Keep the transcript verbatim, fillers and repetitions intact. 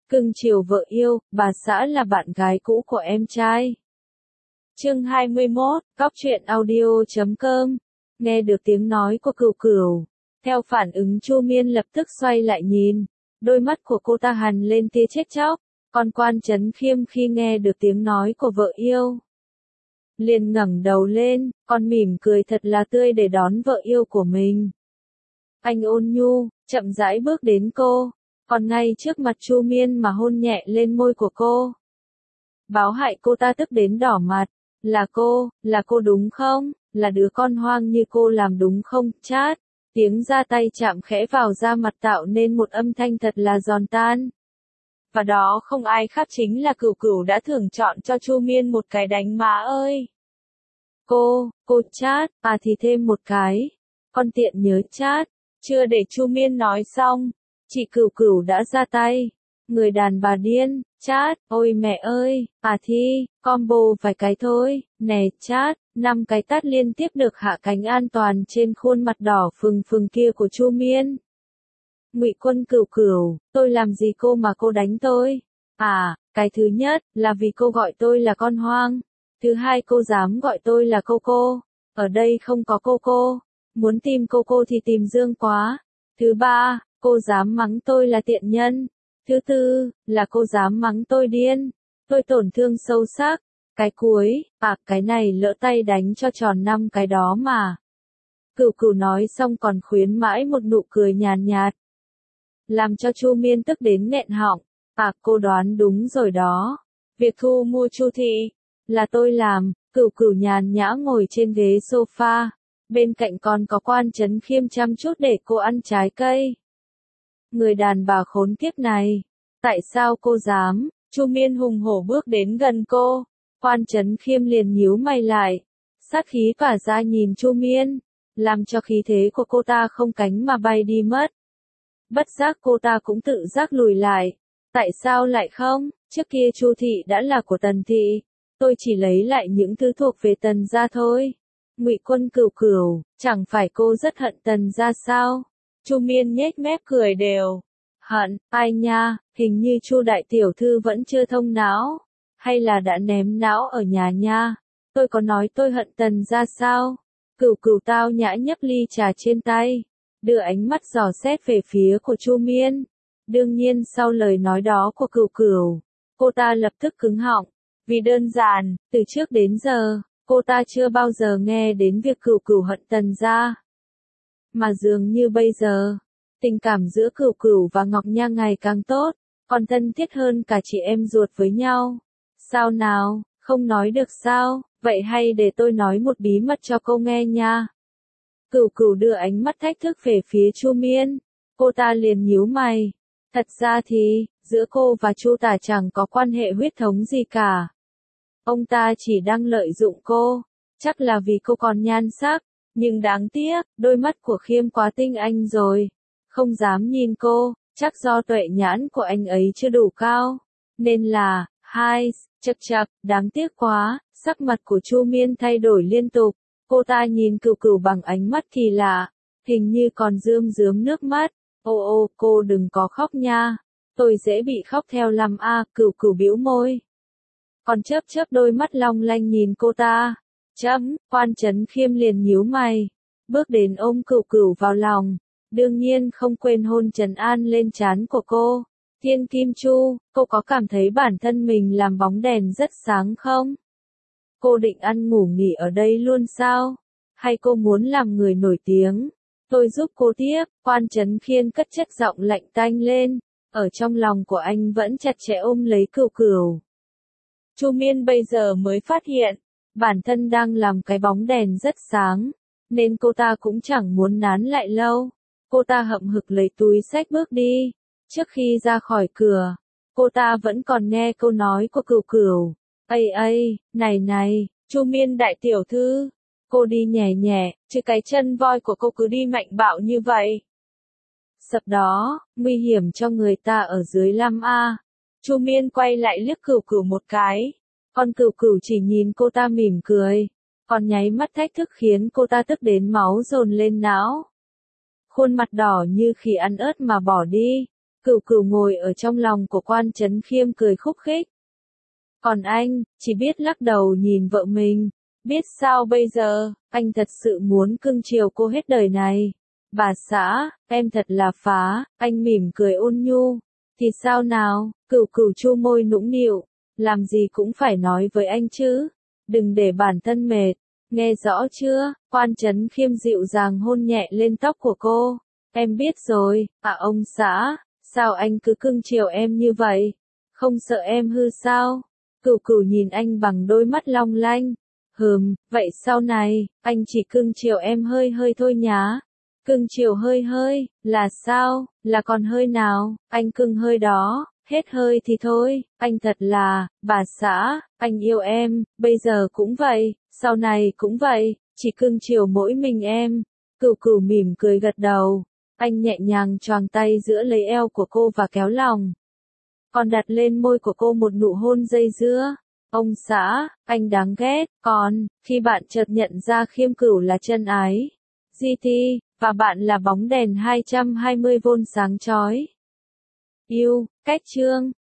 Cưng chiều vợ yêu, bà xã là bạn gái cũ của em trai. Chương hai mươi mốt, Góc truyện audio chấm com. Nghe được tiếng nói của Cửu Cửu, theo phản ứng Chu Miên lập tức xoay lại nhìn, đôi mắt của cô ta hằn lên tia chết chóc, còn Quan Chấn Khiêm khi nghe được tiếng nói của vợ yêu, liền ngẩng đầu lên, còn mỉm cười thật là tươi để đón vợ yêu của mình. Anh ôn nhu, chậm rãi bước đến cô, còn ngay trước mặt Chu Miên mà hôn nhẹ lên môi của cô. Báo hại cô ta tức đến đỏ mặt, là cô, là cô đúng không, là đứa con hoang như cô làm đúng không, chát. Tiếng ra tay chạm khẽ vào da mặt tạo nên một âm thanh thật là giòn tan. Và đó không ai khác chính là Cửu Cửu đã thưởng chọn cho Chu Miên một cái đánh má ơi. Cô, cô chát, à thì thêm một cái. Con tiện nhớ chát. Chưa để Chu Miên nói xong, chị Cửu Cửu đã ra tay. Người đàn bà điên, chát, ôi mẹ ơi, à thi, combo vài cái thôi, nè chát, năm cái tát liên tiếp được hạ cánh an toàn trên khuôn mặt đỏ phừng phừng kia của Chu Miên. Ngụy Quân Cửu Cửu, tôi làm gì cô mà cô đánh tôi? À, cái thứ nhất, là vì cô gọi tôi là con hoang. Thứ hai, cô dám gọi tôi là cô cô. Ở đây không có cô cô. Muốn tìm cô cô thì tìm Dương Quá. Thứ ba, cô dám mắng tôi là tiện nhân. Thứ tư, là cô dám mắng tôi điên. Tôi tổn thương sâu sắc. Cái cuối, à cái này lỡ tay đánh cho tròn năm cái đó mà. Cửu Cửu nói xong còn khuyến mãi một nụ cười nhàn nhạt, làm cho Chu Miên tức đến nghẹn họng. À cô đoán đúng rồi đó. Việc thu mua Chu thị, là tôi làm. Cửu Cửu nhàn nhã ngồi trên ghế sofa. Bên cạnh còn có Quan Chấn Khiêm chăm chút để cô ăn trái cây. Người đàn bà khốn kiếp này. Tại sao cô dám? Chu Miên hùng hổ bước đến gần cô. Quan Chấn Khiêm liền nhíu mày lại. Sát khí tỏa ra nhìn Chu Miên, làm cho khí thế của cô ta không cánh mà bay đi mất. Bất giác cô ta cũng tự giác lùi lại. Tại sao lại không? Trước kia Chu thị đã là của Tần thị. Tôi chỉ lấy lại những thứ thuộc về Tần gia thôi. Ngụy Quân Cửu Cửu, chẳng phải cô rất hận Tần gia sao? Chu Miên nhếch mép cười đều. Hận, ai nha, hình như Chu đại tiểu thư vẫn chưa thông não. Hay là đã ném não ở nhà nha? Tôi có nói tôi hận Tần gia sao? Cửu Cửu tao nhã nhấp ly trà trên tay, đưa ánh mắt dò xét về phía của Chu Miên. Đương nhiên sau lời nói đó của Cửu Cửu, cô ta lập tức cứng họng. Vì đơn giản, từ trước đến giờ, cô ta chưa bao giờ nghe đến việc Cửu Cửu hận Tần gia. Mà dường như bây giờ, tình cảm giữa Cửu Cửu và Ngọc Nha ngày càng tốt, còn thân thiết hơn cả chị em ruột với nhau. Sao nào, không nói được sao, vậy hay để tôi nói một bí mật cho cô nghe nha. Cửu Cửu đưa ánh mắt thách thức về phía Chu Miên, cô ta liền nhíu mày. Thật ra thì, giữa cô và Chu Tả chẳng có quan hệ huyết thống gì cả. Ông ta chỉ đang lợi dụng cô, chắc là vì cô còn nhan sắc, nhưng đáng tiếc, đôi mắt của Khiêm quá tinh anh rồi, không dám nhìn cô, chắc do tuệ nhãn của anh ấy chưa đủ cao, nên là, hai, chật chật, đáng tiếc quá. Sắc mặt của Chu Miên thay đổi liên tục, cô ta nhìn Cửu Cửu bằng ánh mắt kỳ lạ, hình như còn rơm rớm nước mắt. Ô ô, cô đừng có khóc nha, tôi dễ bị khóc theo lắm a. Cửu Cửu bĩu môi, còn chớp chớp đôi mắt long lanh nhìn cô ta. Chấm, Quan Chấn Khiêm liền nhíu mày, bước đến ôm Cửu Cửu vào lòng, đương nhiên không quên hôn trấn an lên trán của cô. Thiên Kim Chu, cô có cảm thấy bản thân mình làm bóng đèn rất sáng không? Cô định ăn ngủ nghỉ ở đây luôn sao? Hay cô muốn làm người nổi tiếng? Tôi giúp cô tiếp. Quan Chấn Khiêm cất chất giọng lạnh tanh lên, ở trong lòng của anh vẫn chặt chẽ ôm lấy Cửu Cửu. Chu Miên bây giờ mới phát hiện, bản thân đang làm cái bóng đèn rất sáng, nên cô ta cũng chẳng muốn nán lại lâu. Cô ta hậm hực lấy túi xách bước đi. Trước khi ra khỏi cửa, cô ta vẫn còn nghe câu nói của Cửu Cửu. Ây ây, này này, Chu Miên đại tiểu thư, cô đi nhẹ nhẹ, chứ cái chân voi của cô cứ đi mạnh bạo như vậy. Sập đó, nguy hiểm cho người ta ở dưới lăm a. Chu Miên quay lại liếc Cửu Cửu một cái, còn Cửu Cửu chỉ nhìn cô ta mỉm cười, còn nháy mắt thách thức khiến cô ta tức đến máu dồn lên não. Khuôn mặt đỏ như khi ăn ớt mà bỏ đi. Cửu Cửu ngồi ở trong lòng của Quan Chấn Khiêm cười khúc khích. Còn anh, chỉ biết lắc đầu nhìn vợ mình. Biết sao bây giờ, anh thật sự muốn cưng chiều cô hết đời này. Bà xã, em thật là phá, anh mỉm cười ôn nhu. Thì sao nào, Cửu Cửu chu môi nũng nịu, làm gì cũng phải nói với anh chứ. Đừng để bản thân mệt, nghe rõ chưa? Quan Chấn Khiêm dịu dàng hôn nhẹ lên tóc của cô. Em biết rồi, à ông xã, sao anh cứ cưng chiều em như vậy? Không sợ em hư sao? Cửu Cửu nhìn anh bằng đôi mắt long lanh. Hừm, vậy sau này, anh chỉ cưng chiều em hơi hơi thôi nhá. Cưng chiều hơi hơi, là sao, là còn hơi nào, anh cưng hơi đó, hết hơi thì thôi, anh thật là, bà xã, anh yêu em, bây giờ cũng vậy, sau này cũng vậy, chỉ cưng chiều mỗi mình em. Cửu Cửu mỉm cười gật đầu, anh nhẹ nhàng choàng tay giữa lấy eo của cô và kéo lòng. Còn đặt lên môi của cô một nụ hôn dây dưa. Ông xã, anh đáng ghét, còn, khi bạn chợt nhận ra Khiêm Cửu là chân ái giê tê, và bạn là bóng đèn hai trăm hai mươi vôn sáng chói. Yêu, cách chương.